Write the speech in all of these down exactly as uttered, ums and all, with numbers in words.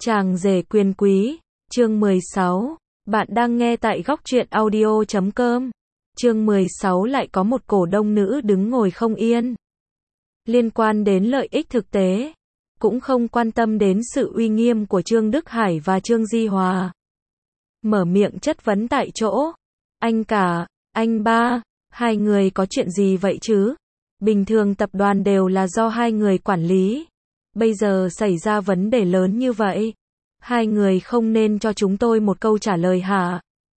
Chàng rể quyền quý, chương mười sáu. Bạn đang nghe tại góc truyện audio chấm com. Chương mười sáu lại có một cổ đông nữ đứng ngồi không yên. Liên quan đến lợi ích thực tế, cũng không quan tâm đến sự uy nghiêm của Trương Đức Hải và Trương Di Hòa. Mở miệng chất vấn tại chỗ. Anh cả, anh ba, hai người có chuyện gì vậy chứ? Bình thường tập đoàn đều là do hai người quản lý. Bây giờ xảy ra vấn đề lớn như vậy. Hai người không nên cho chúng tôi một câu trả lời hả?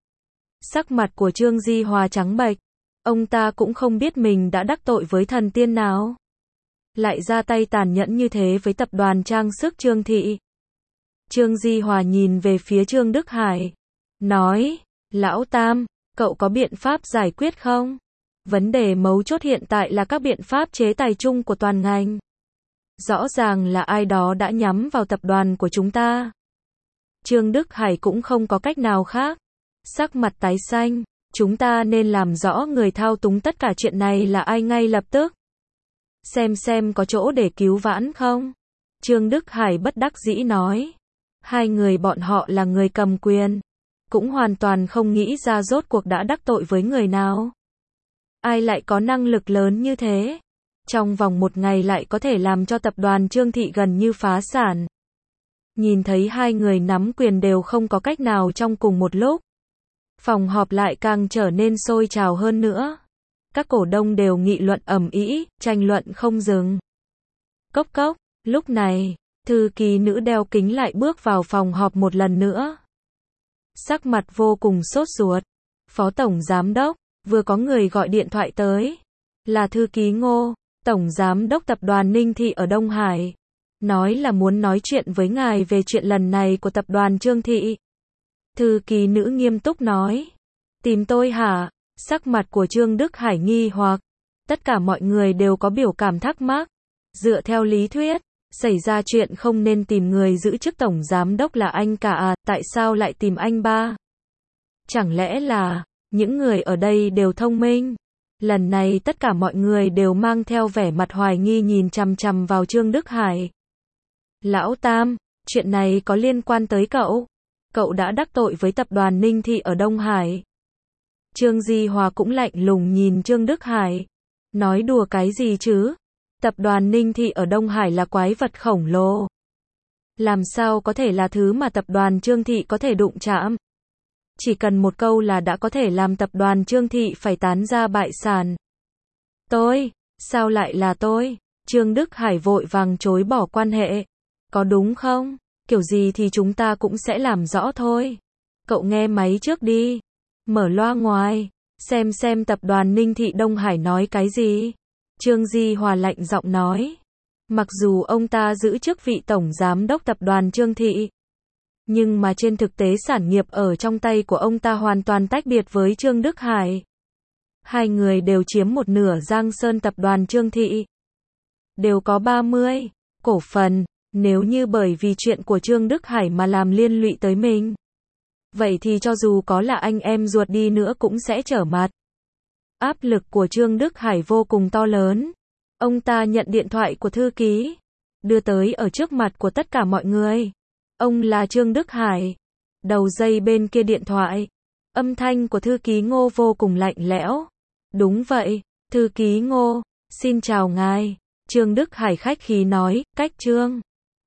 Sắc mặt của Trương Di Hòa trắng bệch. Ông ta cũng không biết mình đã đắc tội với thần tiên nào. Lại ra tay tàn nhẫn như thế với tập đoàn trang sức Trương Thị. Trương Di Hòa nhìn về phía Trương Đức Hải. Nói, Lão Tam, cậu có biện pháp giải quyết không? Vấn đề mấu chốt hiện tại là các biện pháp chế tài chung của toàn ngành. Rõ ràng là ai đó đã nhắm vào tập đoàn của chúng ta. Trương Đức Hải cũng không có cách nào khác. Sắc mặt tái xanh, chúng ta nên làm rõ người thao túng tất cả chuyện này là ai ngay lập tức. Xem xem có chỗ để cứu vãn không? Trương Đức Hải bất đắc dĩ nói. Hai người bọn họ là người cầm quyền. Cũng hoàn toàn không nghĩ ra rốt cuộc đã đắc tội với người nào. Ai lại có năng lực lớn như thế? Trong vòng một ngày lại có thể làm cho tập đoàn Trương Thị gần như phá sản. Nhìn thấy hai người nắm quyền đều không có cách nào trong cùng một lúc. Phòng họp lại càng trở nên sôi trào hơn nữa. Các cổ đông đều nghị luận ầm ĩ, tranh luận không dừng. Cốc cốc, lúc này, thư ký nữ đeo kính lại bước vào phòng họp một lần nữa. Sắc mặt vô cùng sốt ruột. Phó Tổng Giám Đốc, vừa có người gọi điện thoại tới. Là thư ký Ngô, Tổng Giám Đốc Tập đoàn Ninh Thị ở Đông Hải. Nói là muốn nói chuyện với ngài về chuyện lần này của tập đoàn Trương Thị. Thư ký nữ nghiêm túc nói. Tìm tôi hả? Sắc mặt của Trương Đức Hải nghi hoặc. Tất cả mọi người đều có biểu cảm thắc mắc. Dựa theo lý thuyết, xảy ra chuyện không nên tìm người giữ chức Tổng Giám Đốc là anh cả à, tại sao lại tìm anh ba? Chẳng lẽ là, những người ở đây đều thông minh? Lần này tất cả mọi người đều mang theo vẻ mặt hoài nghi nhìn chằm chằm vào Trương Đức Hải. Lão Tam, chuyện này có liên quan tới cậu. Cậu đã đắc tội với tập đoàn Ninh Thị ở Đông Hải. Trương Di Hòa cũng lạnh lùng nhìn Trương Đức Hải. Nói đùa cái gì chứ? Tập đoàn Ninh Thị ở Đông Hải là quái vật khổng lồ. Làm sao có thể là thứ mà tập đoàn Trương Thị có thể đụng chạm? Chỉ cần một câu là đã có thể làm tập đoàn Trương Thị phải tán ra bại sản. Tôi? Sao lại là tôi? Trương Đức Hải vội vàng chối bỏ quan hệ. Có đúng không? Kiểu gì thì chúng ta cũng sẽ làm rõ thôi. Cậu nghe máy trước đi. Mở loa ngoài. Xem xem tập đoàn Ninh Thị Đông Hải nói cái gì. Trương Di Hòa lạnh giọng nói. Mặc dù ông ta giữ chức vị Tổng Giám Đốc Tập đoàn Trương Thị. Nhưng mà trên thực tế sản nghiệp ở trong tay của ông ta hoàn toàn tách biệt với Trương Đức Hải. Hai người đều chiếm một nửa Giang Sơn Tập đoàn Trương Thị. Đều có ba mươi cổ phần. Nếu như bởi vì chuyện của Trương Đức Hải mà làm liên lụy tới mình. Vậy thì cho dù có là anh em ruột đi nữa cũng sẽ trở mặt. Áp lực của Trương Đức Hải vô cùng to lớn. Ông ta nhận điện thoại của thư ký. Đưa tới ở trước mặt của tất cả mọi người. Ông là Trương Đức Hải. Đầu dây bên kia điện thoại. Âm thanh của thư ký Ngô vô cùng lạnh lẽo. Đúng vậy, thư ký Ngô, xin chào ngài. Trương Đức Hải khách khí nói, cách Trương